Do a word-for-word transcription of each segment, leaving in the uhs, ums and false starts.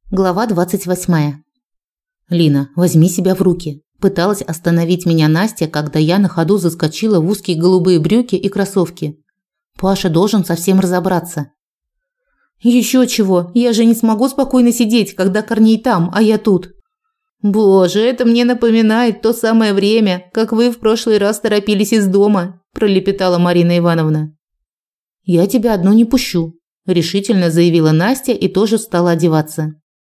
Глава двадцать восьмая. Лина, возьми себя в руки. Пыталась остановить меня Настя, когда я на ходу заскочила в узкие голубые брюки и кроссовки. Паша должен совсем разобраться. Еще чего? Я же не смогу спокойно сидеть, когда Корней там, а я тут. Боже, это мне напоминает то самое время, как вы в прошлый раз торопились из дома, пролепетала Марина Ивановна. Я тебя одну не пущу, решительно заявила Настя и тоже стала одеваться.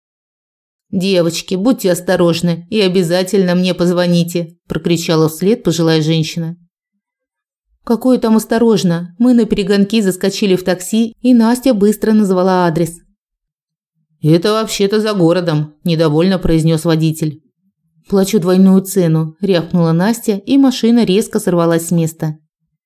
«Девочки, будьте осторожны и обязательно мне позвоните», – прокричала вслед пожилая женщина. «Какое там осторожно? Мы на перегонки заскочили в такси, и Настя быстро назвала адрес». «Это вообще-то за городом», – недовольно произнес водитель. «Плачу двойную цену», – рявкнула Настя, и машина резко сорвалась с места.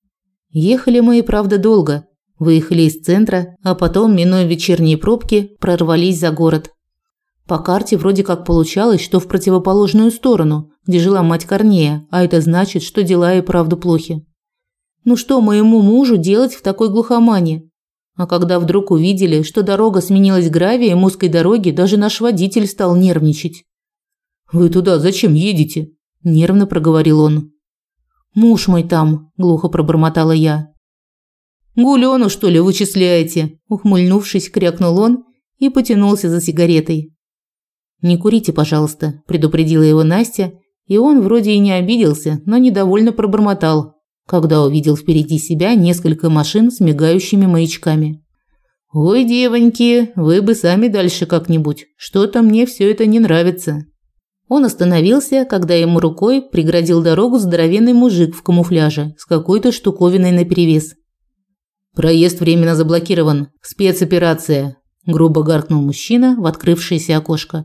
Ехали мы и правда долго. Выехали из центра, а потом, минуя вечерние пробки, прорвались за город. По карте вроде как получалось, что в противоположную сторону, где жила мать Корнея, а это значит, что дела и правда плохи. Ну что моему мужу делать в такой глухомане? А когда вдруг увидели, что дорога сменилась гравием узкой дороги, даже наш водитель стал нервничать. «Вы туда зачем едете?» – нервно проговорил он. «Муж мой там», – глухо пробормотала я. «Гулену, что ли, вычисляете?» – ухмыльнувшись, крякнул он и потянулся за сигаретой. «Не курите, пожалуйста», – предупредила его Настя, и он вроде и не обиделся, но недовольно пробормотал, когда увидел впереди себя несколько машин с мигающими маячками. «Ой, девоньки, вы бы сами дальше как-нибудь, что-то мне все это не нравится». Он остановился, когда ему рукой преградил дорогу здоровенный мужик в камуфляже с какой-то штуковиной наперевес. «Проезд временно заблокирован. Спецоперация», – грубо гаркнул мужчина в открывшееся окошко.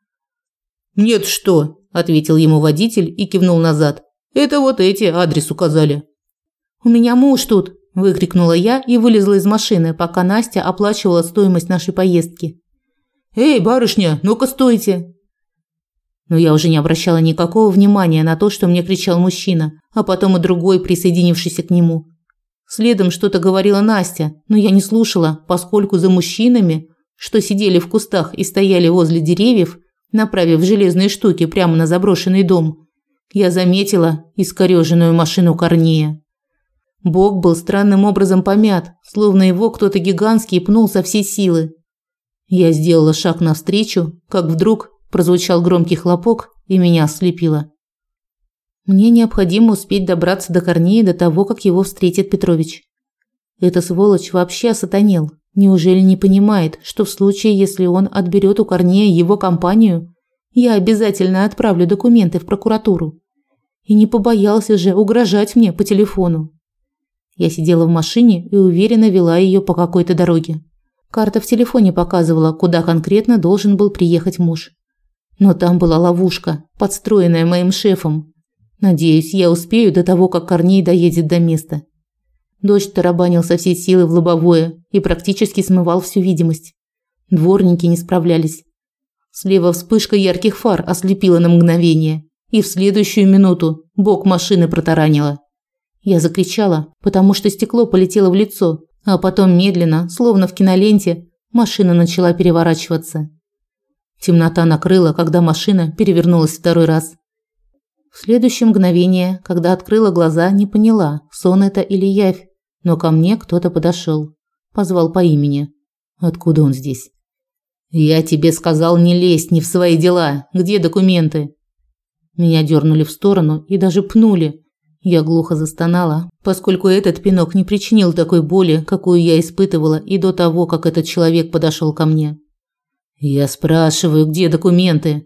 «Нет, что?» – ответил ему водитель и кивнул назад. «Это вот эти адрес указали». «У меня муж тут!» – выкрикнула я и вылезла из машины, пока Настя оплачивала стоимость нашей поездки. «Эй, барышня, ну-ка стойте!» Но я уже не обращала никакого внимания на то, что мне кричал мужчина, а потом и другой, присоединившийся к нему. Следом что-то говорила Настя, но я не слушала, поскольку за мужчинами, что сидели в кустах и стояли возле деревьев, направив железные штуки прямо на заброшенный дом, я заметила искорёженную машину Корнея. Бок был странным образом помят, словно его кто-то гигантский пнул со всей силы. Я сделала шаг навстречу, как вдруг прозвучал громкий хлопок и меня ослепило. Мне необходимо успеть добраться до Корнея до того, как его встретит Петрович. Эта сволочь вообще осатанел. Неужели не понимает, что в случае, если он отберет у Корнея его компанию, я обязательно отправлю документы в прокуратуру? И не побоялся же угрожать мне по телефону. Я сидела в машине и уверенно вела ее по какой-то дороге. Карта в телефоне показывала, куда конкретно должен был приехать муж. Но там была ловушка, подстроенная моим шефом. Надеюсь, я успею до того, как Корней доедет до места. Дождь тарабанил со всей силы в лобовое и практически смывал всю видимость. Дворники не справлялись. Слева вспышка ярких фар ослепила на мгновение, и в следующую минуту бок машины протаранило. Я закричала, потому что стекло полетело в лицо, а потом медленно, словно в киноленте, машина начала переворачиваться. Темнота накрыла, когда машина перевернулась второй раз. В следующее мгновение, когда открыла глаза, не поняла, сон это или явь, но ко мне кто-то подошел, позвал по имени. Откуда он здесь? «Я тебе сказал не лезь не в свои дела. Где документы?» Меня дернули в сторону и даже пнули. Я глухо застонала, поскольку этот пинок не причинил такой боли, какую я испытывала и до того, как этот человек подошел ко мне. «Я спрашиваю, где документы?»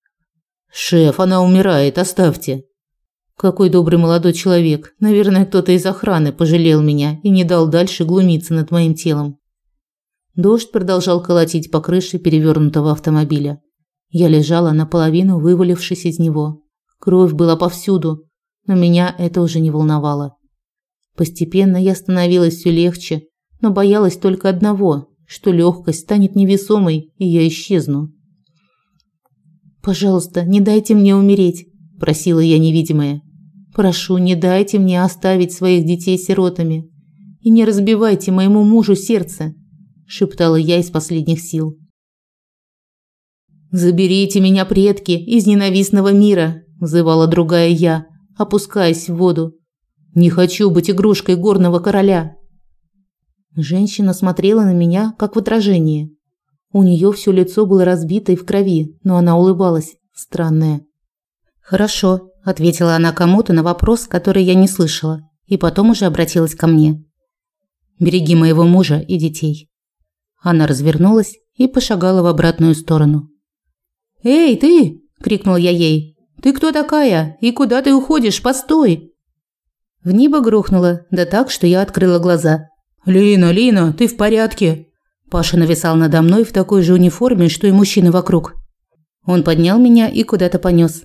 «Шеф, она умирает, оставьте». Какой добрый молодой человек. Наверное, кто-то из охраны пожалел меня и не дал дальше глумиться над моим телом. Дождь продолжал колотить по крыше перевернутого автомобиля. Я лежала наполовину, вывалившись из него. Кровь была повсюду, но меня это уже не волновало. Постепенно я становилась все легче, но боялась только одного, что легкость станет невесомой, и я исчезну. «Пожалуйста, не дайте мне умереть», – просила я невидимая. «Прошу, не дайте мне оставить своих детей сиротами. И не разбивайте моему мужу сердце», – шептала я из последних сил. «Заберите меня, предки, из ненавистного мира», – взывала другая я, опускаясь в воду. «Не хочу быть игрушкой горного короля». Женщина смотрела на меня, как в отражение. У нее все лицо было разбито и в крови, но она улыбалась, странная. «Хорошо», – ответила она кому-то на вопрос, который я не слышала, и потом уже обратилась ко мне. «Береги моего мужа и детей». Она развернулась и пошагала в обратную сторону. «Эй, ты!» – крикнула я ей. «Ты кто такая? И куда ты уходишь? Постой!» В небо грохнуло, да так, что я открыла глаза. «Лина, Лина, ты в порядке?» Паша нависал надо мной в такой же униформе, что и мужчины вокруг. Он поднял меня и куда-то понес.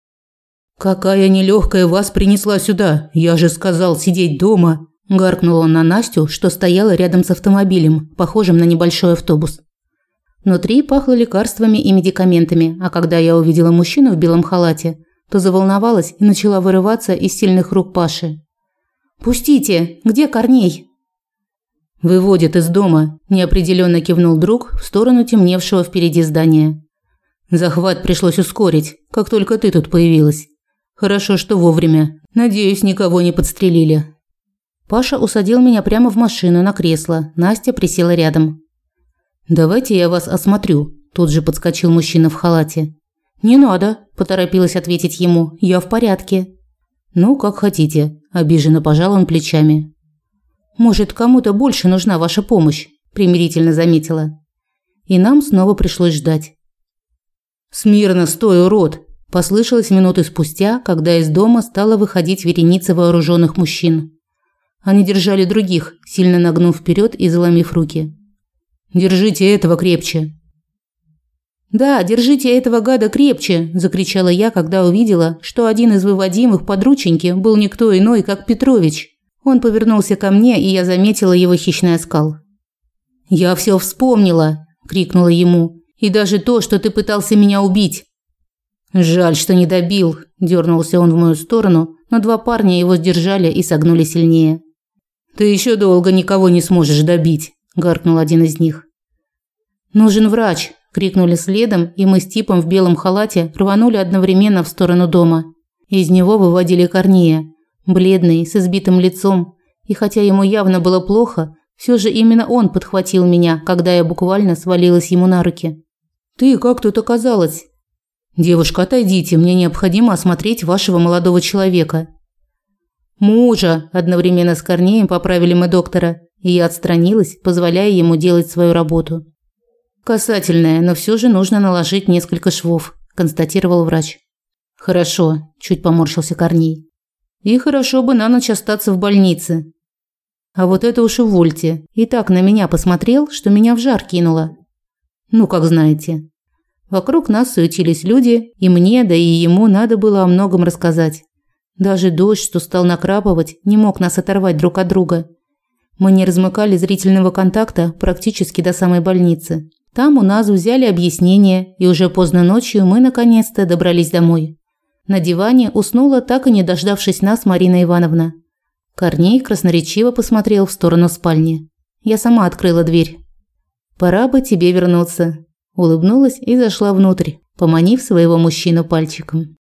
«Какая нелегкая вас принесла сюда? Я же сказал сидеть дома!» Гаркнул он на Настю, что стояла рядом с автомобилем, похожим на небольшой автобус. Внутри пахло лекарствами и медикаментами, а когда я увидела мужчину в белом халате, то заволновалась и начала вырываться из сильных рук Паши. «Пустите! Где Корней?» «Выводят из дома», – неопределенно кивнул друг в сторону темневшего впереди здания. «Захват пришлось ускорить, как только ты тут появилась. Хорошо, что вовремя. Надеюсь, никого не подстрелили». Паша усадил меня прямо в машину на кресло, Настя присела рядом. «Давайте я вас осмотрю», – тут же подскочил мужчина в халате. «Не надо», – поторопилась ответить ему, – «я в порядке». «Ну, как хотите», – обиженно пожал он плечами. «Может, кому-то больше нужна ваша помощь», – примирительно заметила. И нам снова пришлось ждать. «Смирно стой, урод!» – послышалось минуты спустя, когда из дома стала выходить вереница вооруженных мужчин. Они держали других, сильно нагнув вперед и заломив руки. «Держите этого крепче!» «Да, держите этого гада крепче!» – закричала я, когда увидела, что один из выводимых подрученьки был никто иной, как Петрович. Он повернулся ко мне, и я заметила его хищный оскал. «Я все вспомнила!» – крикнула ему. «И даже то, что ты пытался меня убить!» «Жаль, что не добил!» – дернулся он в мою сторону, но два парня его сдержали и согнули сильнее. «Ты еще долго никого не сможешь добить!» – гаркнул один из них. «Нужен врач!» – крикнули следом, и мы с типом в белом халате рванули одновременно в сторону дома. Из него выводили Корнея. Бледный, с избитым лицом, и хотя ему явно было плохо, все же именно он подхватил меня, когда я буквально свалилась ему на руки. «Ты как тут оказалась?» «Девушка, отойдите, мне необходимо осмотреть вашего молодого человека». «Мужа!» – одновременно с Корнеем поправили мы доктора, и я отстранилась, позволяя ему делать свою работу. «Касательная, но все же нужно наложить несколько швов», – констатировал врач. «Хорошо», – чуть поморщился Корней. «И хорошо бы на ночь остаться в больнице. А вот это уж увольте. И так на меня посмотрел, что меня в жар кинуло. Ну, как знаете». Вокруг нас суетились люди, и мне, да и ему надо было о многом рассказать. Даже дождь, что стал накрапывать, не мог нас оторвать друг от друга. Мы не размыкали зрительного контакта практически до самой больницы. Там у нас взяли объяснение, и уже поздно ночью мы наконец-то добрались домой. На диване уснула, так и не дождавшись нас, Марина Ивановна. Корней красноречиво посмотрел в сторону спальни. Я сама открыла дверь. «Пора бы тебе вернуться», – улыбнулась и зашла внутрь, поманив своего мужчину пальчиком.